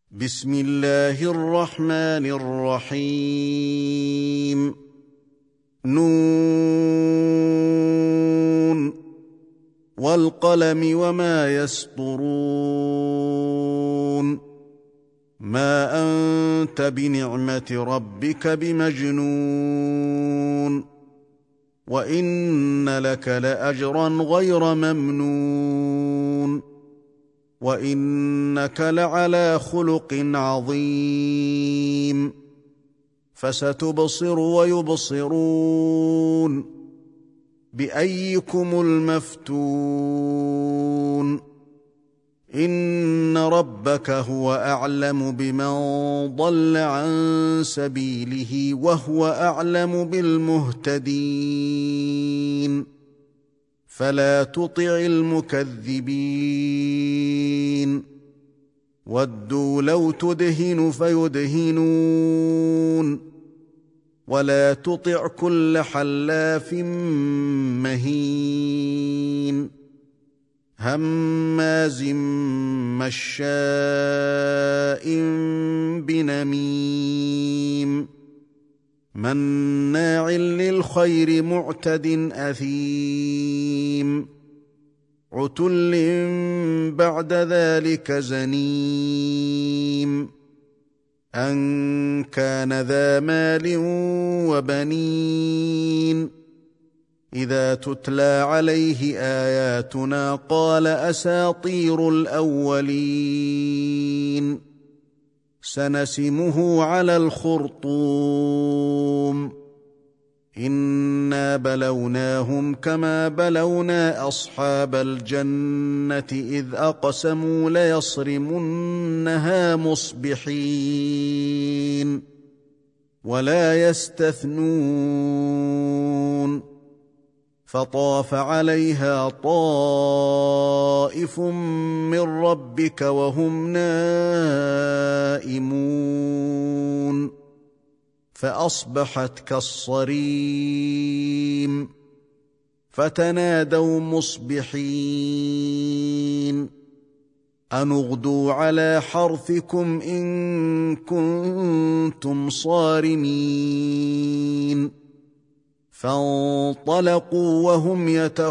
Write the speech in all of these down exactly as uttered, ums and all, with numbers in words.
بسم الله الرحمن الرحيم. نون والقلم وما يسطرون. ما أنت بنعمة ربك بمجنون وإن لك لأجرا غير ممنون وإنك لعلى خلق عظيم. فستبصر ويبصرون بأيكم المفتون. إن ربك هو أعلم بمن ضل عن سبيله وهو أعلم بالمهتدين. فلا تطع المكذبين. ودوا لو تدهن فيدهنون. ولا تطع كل حلاف مهين هماز مشاء بنميم مناع للخير معتد أثيم عتل بعد ذلك زنيم أن كان ذا مال وبنين. إذا تتلى عليه آياتنا قال أساطير الأولين. سنسمه على الخرطوم. إنا بلوناهم كما بلونا أصحاب الجنة إذ أقسموا ليصرمنها مصبحين ولا يستثنون. فطاف عليها طائف من ربك وهم نائمون فأصبحت كالصريم. فتنادوا مصبحين أن اغدوا على حرثكم إن كنتم صارمين. فانطلقوا وهم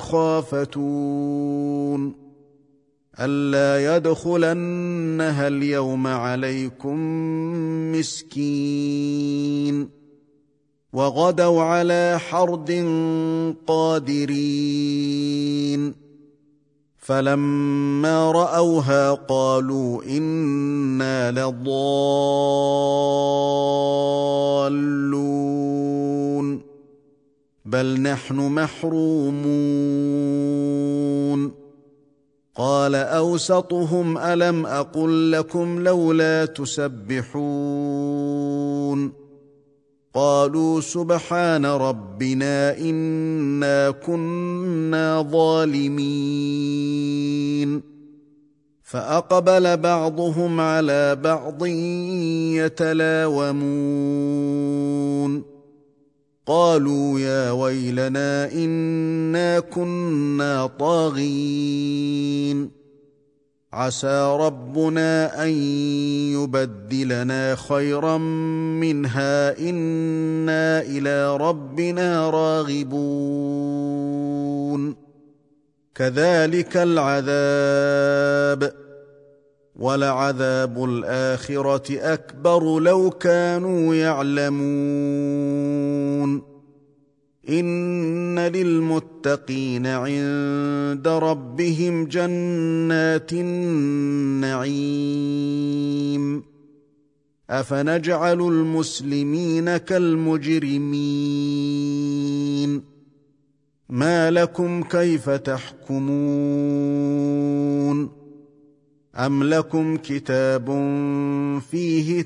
يتخافتون ألا يدخلنها اليوم عليكم مسكين. وغدوا على حرد قادرين. فلما رأوها قالوا إنا لضالون بل نحن محرومون. قال أوسطهم ألم أقل لكم لولا تسبحون. قالوا سبحان ربنا إنا كنا ظالمين. فأقبل بعضهم على بعض يتلاومون قالوا يا ويلنا إنا كنا طاغين. عسى ربنا أن يبدلنا خيرا منها إنا إلى ربنا راغبون. كذلك العذاب ولعذاب الآخرة أكبر لو كانوا يعلمون. إن للمتقين عند ربهم جنات النعيم. أفنجعل المسلمين كالمجرمين. ما لكم كيف تحكمون. أم لكم كتاب فيه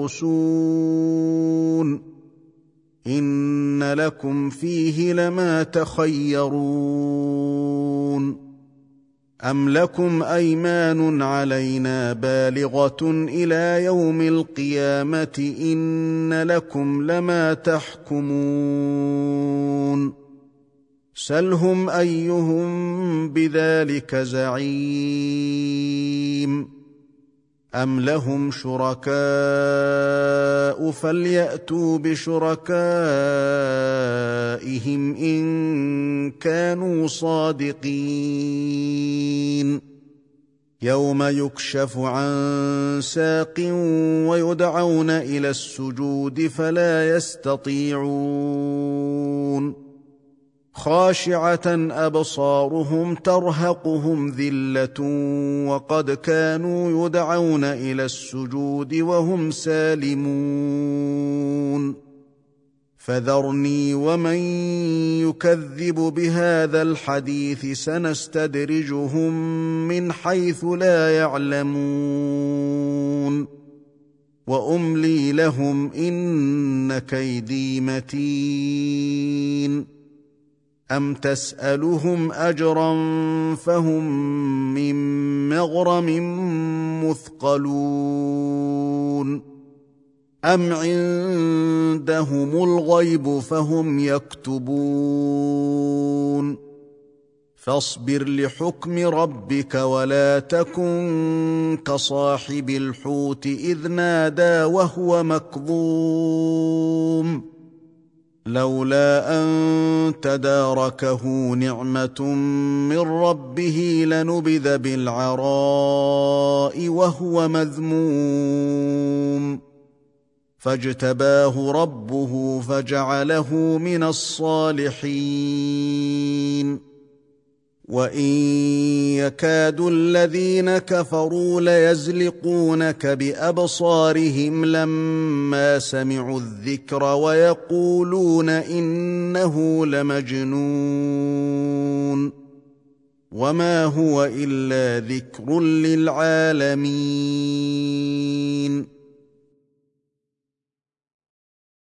تدرسون إن لكم فيه لما تخيرون. أم لكم أيمان علينا بالغة إلى يوم القيامة إن لكم لما تحكمون. سلهم أيهم بذلك زعيم. أَمْ لَهُمْ شُرَكَاءُ فَلْيَأْتُوا بِشُرَكَائِهِمْ إِن كَانُوا صَادِقِينَ يَوْمَ يُكْشَفُ عَن سَاقٍ وَيُدْعَوْنَ إِلَى السُّجُودِ فَلَا يَسْتَطِيعُونَ خَاشِعَةً أَبْصَارُهُمْ تَرْهَقُهُمْ ذِلَّةٌ وَقَدْ كَانُوا يُدْعَوْنَ إِلَى السُّجُودِ وَهُمْ سَالِمُونَ فَذَرْنِي وَمَن يُكَذِّبُ بِهَذَا الْحَدِيثِ سَنَسْتَدْرِجُهُم مِّنْ حَيْثُ لَا يَعْلَمُونَ وَأُمْلِي لَهُمْ إِنَّ كَيْدِي مَتِينٌ أَمْ تَسْأَلُهُمْ أَجْرًا فَهُمْ مِّن مَّغْرَمٍ مُّثْقَلُونَ أَمْ عِندَهُمُ الْغَيْبُ فَهُمْ يَكْتُبُونَ فَاصْبِرْ لِحُكْمِ رَبِّكَ وَلَا تَكُن كَصَاحِبِ الْحُوتِ إِذْ نَادَىٰ وَهُوَ مَكْظُومٌ لولا أن تداركه نعمة من ربه لنبذ بالعراء وهو مذموم فاجتباه ربه فجعله من الصالحين وإن يكاد الذين كفروا ليزلقونك بأبصارهم لما سمعوا الذكر ويقولون إنه لمجنون وما هو إلا ذكر للعالمين